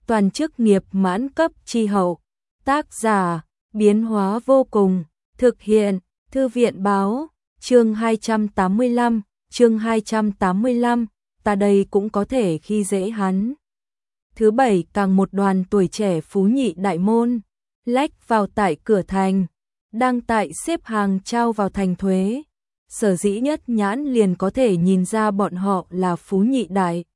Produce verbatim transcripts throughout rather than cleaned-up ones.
toàn chức nghiệp mãn cấp chi hậu. Tác giả, biến hóa vô cùng, thực hiện, Thư viện báo, chương hai trăm tám mươi lăm, chương hai trăm tám mươi lăm, ta đây cũng có thể khi dễ hắn. Thứ bảy càng một đoàn tuổi trẻ phú nhị đại môn, lách vào tại cửa thành, đang tại xếp hàng trao vào thành thuế. Sở dĩ nhất nhãn liền có thể nhìn ra bọn họ là phú nhị đại.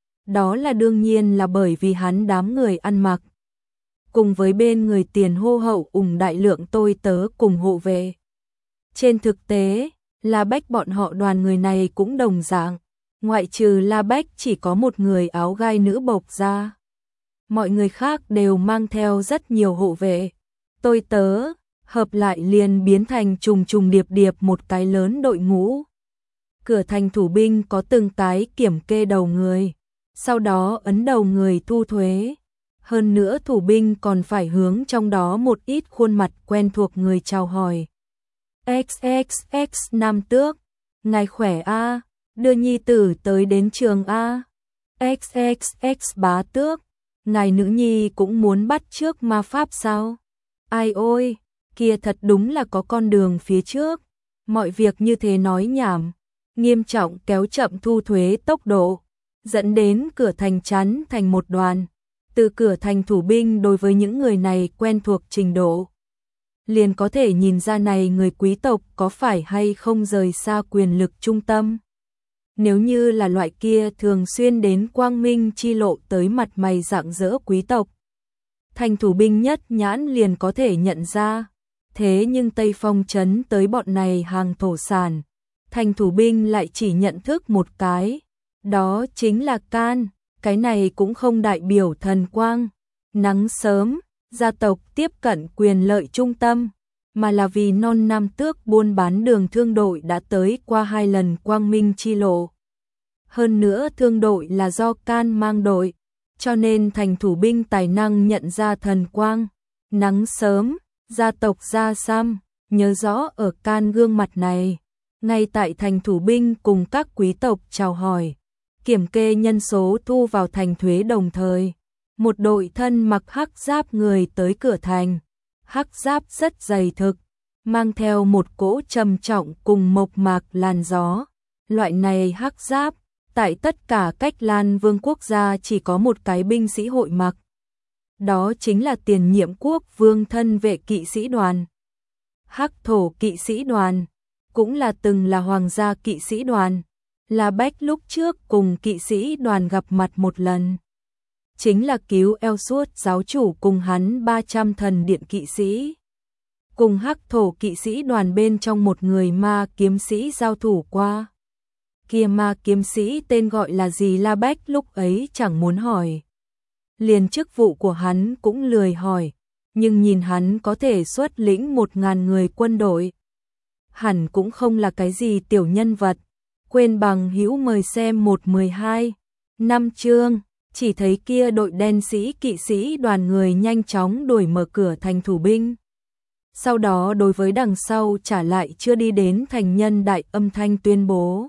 Đó là đương nhiên là bởi vì hắn đám người ăn mặc. Cùng với bên người tiền hô hậu ủng đại lượng tôi tớ cùng hộ về. Trên thực tế, La Bách bọn họ đoàn người này cũng đồng dạng. Ngoại trừ La Bách chỉ có một người áo gai nữ bộc ra. Mọi người khác đều mang theo rất nhiều hộ vệ. Tôi tớ, hợp lại liền biến thành trùng trùng điệp điệp một cái lớn đội ngũ. Cửa thành thủ binh có từng cái kiểm kê đầu người, sau đó ấn đầu người thu thuế. Hơn nữa thủ binh còn phải hướng trong đó một ít khuôn mặt quen thuộc người chào hỏi. ích ích ích Nam Tước, ngài khỏe a, đưa nhi tử tới đến trường a. ích ích ích Bá Tước, ngài nữ nhi cũng muốn bắt chước ma pháp sao? Ai ôi, kia thật đúng là có con đường phía trước. Mọi việc như thế nói nhảm, nghiêm trọng kéo chậm thu thuế tốc độ, dẫn đến cửa thành chắn thành một đoàn. Từ cửa thành thủ binh đối với những người này quen thuộc trình độ, liền có thể nhìn ra này người quý tộc có phải hay không rời xa quyền lực trung tâm. Nếu như là loại kia thường xuyên đến quang minh chi lộ tới mặt mày rạng rỡ quý tộc, thành thủ binh nhất nhãn liền có thể nhận ra. Thế nhưng Tây Phong trấn tới bọn này hàng thổ sản, thành thủ binh lại chỉ nhận thức một cái, đó chính là can. Cái này cũng không đại biểu thần quang, nắng sớm, gia tộc tiếp cận quyền lợi trung tâm, mà là vì non Nam Tước buôn bán đường thương đội đã tới qua hai lần quang minh chi lộ. Hơn nữa thương đội là do can mang đội, cho nên thành thủ binh tài năng nhận ra thần quang, nắng sớm, gia tộc Gia Sam, nhớ rõ ở can gương mặt này. Ngay tại thành thủ binh cùng các quý tộc chào hỏi, kiểm kê nhân số thu vào thành thuế đồng thời, một đội thân mặc hắc giáp người tới cửa thành. Hắc giáp rất dày thực, mang theo một cỗ trầm trọng cùng mộc mạc làn gió. Loại này hắc giáp, tại tất cả Cách Lan Vương quốc gia chỉ có một cái binh sĩ hội mặc. Đó chính là tiền nhiệm quốc vương thân vệ kỵ sĩ đoàn. Hắc thổ kỵ sĩ đoàn, cũng là từng là hoàng gia kỵ sĩ đoàn. La Bách lúc trước cùng kỵ sĩ đoàn gặp mặt một lần, chính là cứu Elsword giáo chủ cùng hắn ba trăm thần điện kỵ sĩ. Cùng hắc thổ kỵ sĩ đoàn bên trong một người ma kiếm sĩ giao thủ qua. Kia ma kiếm sĩ tên gọi là gì La Bách lúc ấy chẳng muốn hỏi. Liền chức vụ của hắn cũng lười hỏi, nhưng nhìn hắn có thể xuất lĩnh một ngàn người quân đội. Hẳn cũng không là cái gì tiểu nhân vật. Quên bằng hữu mời xem một mười hai năm chương, chỉ thấy kia đội đen sĩ kỵ sĩ đoàn người nhanh chóng đuổi mở cửa thành thủ binh. Sau đó đối với đằng sau trả lại chưa đi đến thành nhân đại âm thanh tuyên bố.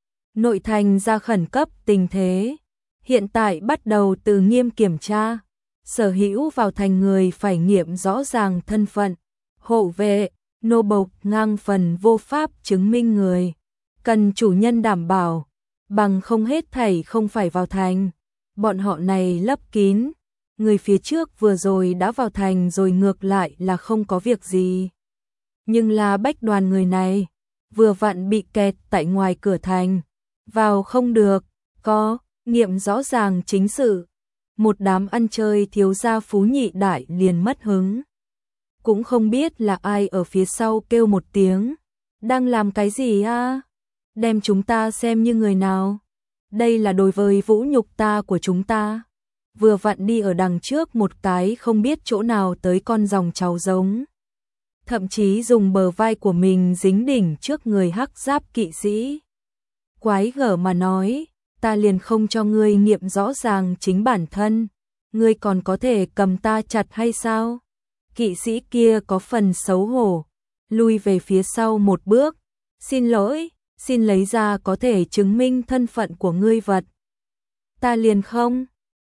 Nội thành ra khẩn cấp tình thế, hiện tại bắt đầu từ nghiêm kiểm tra, sở hữu vào thành người phải nghiệm rõ ràng thân phận, hộ vệ, nô bộc ngang phần vô pháp chứng minh người. Cần chủ nhân đảm bảo, bằng không hết thảy không phải vào thành. Bọn họ này lấp kín, người phía trước vừa rồi đã vào thành rồi ngược lại là không có việc gì. Nhưng là Bách đoàn người này, vừa vặn bị kẹt tại ngoài cửa thành, vào không được, có, nghiệm rõ ràng chính sự. Một đám ăn chơi thiếu gia phú nhị đại liền mất hứng. Cũng không biết là ai ở phía sau kêu một tiếng, đang làm cái gì a? Đem chúng ta xem như người nào? Đây là đối với vũ nhục ta của chúng ta. Vừa vặn đi ở đằng trước một cái không biết chỗ nào tới con dòng cháu giống. Thậm chí dùng bờ vai của mình dính đỉnh trước người hắc giáp kỵ sĩ. Quái gở mà nói, ta liền không cho ngươi nghiệm rõ ràng chính bản thân. Ngươi còn có thể cầm ta chặt hay sao? Kỵ sĩ kia có phần xấu hổ, lui về phía sau một bước. Xin lỗi. Xin lấy ra có thể chứng minh thân phận của ngươi vật. Ta liền không,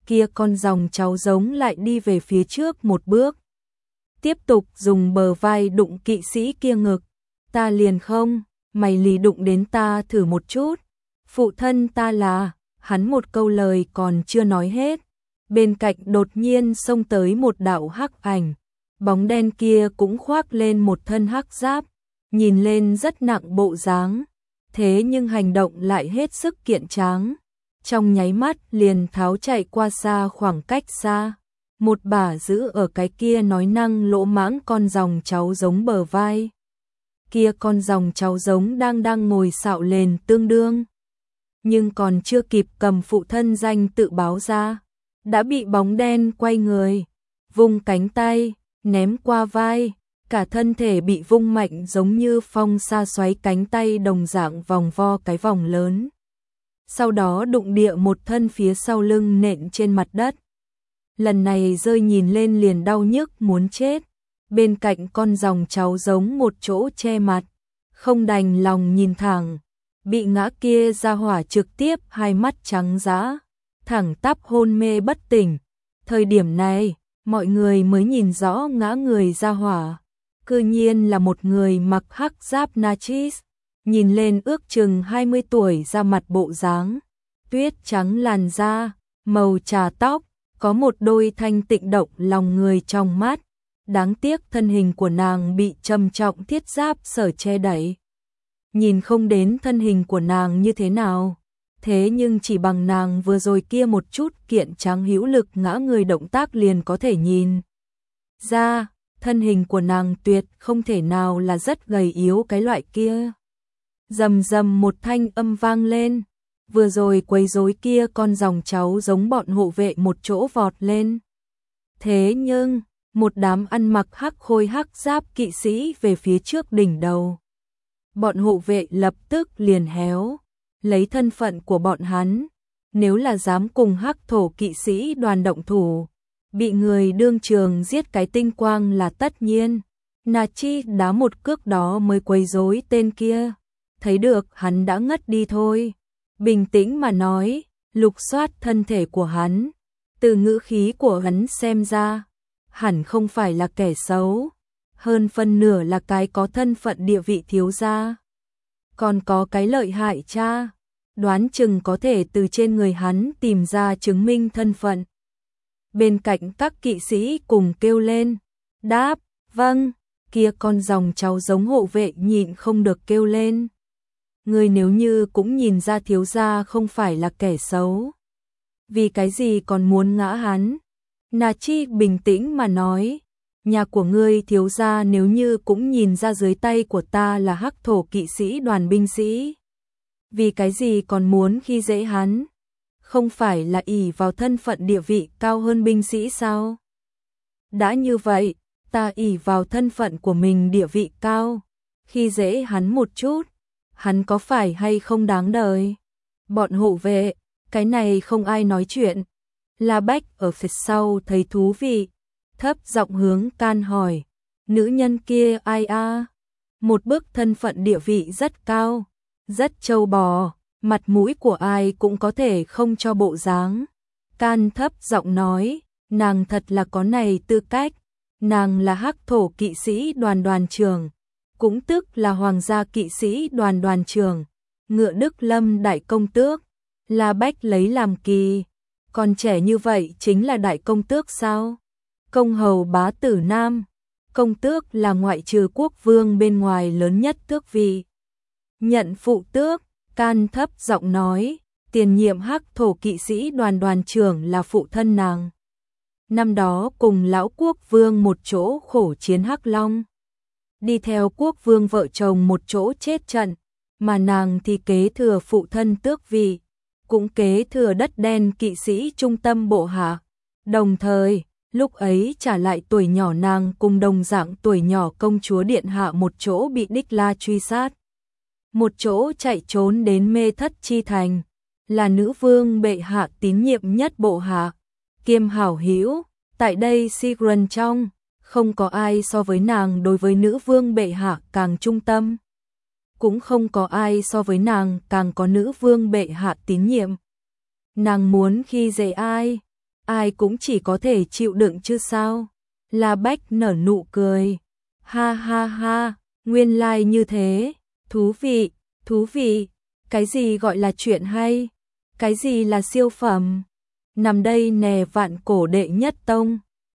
kia con dòng cháu giống lại đi về phía trước một bước. Tiếp tục dùng bờ vai đụng kỵ sĩ kia ngực. Ta liền không, mày lì đụng đến ta thử một chút. Phụ thân ta là, hắn một câu lời còn chưa nói hết. Bên cạnh đột nhiên xông tới một đạo hắc ảnh. Bóng đen kia cũng khoác lên một thân hắc giáp, nhìn lên rất nặng bộ dáng. Thế nhưng hành động lại hết sức kiện tráng. Trong nháy mắt liền tháo chạy qua xa khoảng cách xa. Một bả giữ ở cái kia nói năng lỗ mãng con dòng cháu giống bờ vai. Kia con dòng cháu giống đang đang ngồi xạo lên tương đương. Nhưng còn chưa kịp cầm phụ thân danh tự báo ra. Đã bị bóng đen quay người. Vung cánh tay, ném qua vai. Cả thân thể bị vung mạnh giống như phong sa xoáy cánh tay đồng dạng vòng vo cái vòng lớn. Sau đó đụng địa một thân phía sau lưng nện trên mặt đất. Lần này rơi nhìn lên liền đau nhức muốn chết. Bên cạnh con dòng cháu giống một chỗ che mặt. Không đành lòng nhìn thẳng. Bị ngã kia ra hỏa trực tiếp hai mắt trắng dã. Thẳng tắp hôn mê bất tỉnh. Thời điểm này, mọi người mới nhìn rõ ngã người ra hỏa. Cư nhiên là một người mặc hắc giáp Nachis. Nhìn lên ước chừng hai mươi tuổi ra mặt bộ dáng. Tuyết trắng làn da, màu trà tóc. Có một đôi thanh tịnh động lòng người trong mắt. Đáng tiếc thân hình của nàng bị trầm trọng thiết giáp sở che đẩy. Nhìn không đến thân hình của nàng như thế nào. Thế nhưng chỉ bằng nàng vừa rồi kia một chút kiện tráng hữu lực ngã người động tác liền có thể nhìn ra, thân hình của nàng tuyệt không thể nào là rất gầy yếu cái loại kia. Rầm rầm một thanh âm vang lên. Vừa rồi quấy rối kia con dòng cháu giống bọn hộ vệ một chỗ vọt lên. Thế nhưng, một đám ăn mặc hắc khôi hắc giáp kỵ sĩ về phía trước đỉnh đầu. Bọn hộ vệ lập tức liền héo, lấy thân phận của bọn hắn. Nếu là dám cùng hắc thổ kỵ sĩ đoàn động thủ, bị người đương trường giết cái tinh quang là tất nhiên. Nachi đá một cước đó mới quấy rối tên kia. Thấy được hắn đã ngất đi thôi. Bình tĩnh mà nói, lục soát thân thể của hắn. Từ ngữ khí của hắn xem ra, hẳn không phải là kẻ xấu. Hơn phân nửa là cái có thân phận địa vị thiếu gia. Còn có cái lợi hại cha. Đoán chừng có thể từ trên người hắn tìm ra chứng minh thân phận. Bên cạnh các kỵ sĩ cùng kêu lên. Đáp, vâng, kia con dòng cháu giống hộ vệ nhịn không được kêu lên. Người nếu như cũng nhìn ra thiếu gia không phải là kẻ xấu. Vì cái gì còn muốn ngã hắn? Nachi bình tĩnh mà nói. Nhà của ngươi thiếu gia nếu như cũng nhìn ra dưới tay của ta là hắc thổ kỵ sĩ đoàn binh sĩ. Vì cái gì còn muốn khi dễ hắn? Không phải là ỷ vào thân phận địa vị cao hơn binh sĩ sao? Đã như vậy, ta ỷ vào thân phận của mình địa vị cao. Khi dễ hắn một chút. Hắn có phải hay không đáng đời? Bọn hộ vệ, cái này không ai nói chuyện. La Bách ở phía sau thấy thú vị, thấp giọng hướng can hỏi, nữ nhân kia ai a? Một bức thân phận địa vị rất cao, rất trâu bò, mặt mũi của ai cũng có thể không cho bộ dáng. Can thấp giọng nói, nàng thật là có này tư cách, nàng là hắc thổ kỵ sĩ đoàn đoàn trưởng. Cũng tức là hoàng gia kỵ sĩ đoàn đoàn trưởng, Ngựa Đức Lâm đại công tước, La Bách lấy làm kỳ. Còn trẻ như vậy chính là đại công tước sao? Công hầu bá tử nam, công tước là ngoại trừ quốc vương bên ngoài lớn nhất tước vị. Nhận phụ tước, can thấp giọng nói, tiền nhiệm hắc thổ kỵ sĩ đoàn đoàn trưởng là phụ thân nàng. Năm đó cùng lão quốc vương một chỗ khổ chiến Hắc Long. Đi theo quốc vương vợ chồng một chỗ chết trận, mà nàng thì kế thừa phụ thân tước vị, cũng kế thừa đất đen kỵ sĩ trung tâm bộ hạ. Đồng thời, lúc ấy trả lại tuổi nhỏ nàng cùng đồng dạng tuổi nhỏ công chúa điện hạ một chỗ bị Đích La truy sát. Một chỗ chạy trốn đến Mê Thất Chi Thành, là nữ vương bệ hạ tín nhiệm nhất bộ hạ, kiêm hảo hữu, tại đây Sigrun trong. Không có ai so với nàng đối với nữ vương bệ hạ càng trung tâm. Cũng không có ai so với nàng càng có nữ vương bệ hạ tín nhiệm. Nàng muốn khi dễ ai, ai cũng chỉ có thể chịu đựng chứ sao. La Bách nở nụ cười. Ha ha ha, nguyên lai like như thế, thú vị, thú vị, cái gì gọi là chuyện hay, cái gì là siêu phẩm. Nằm đây nè vạn cổ đệ nhất tông.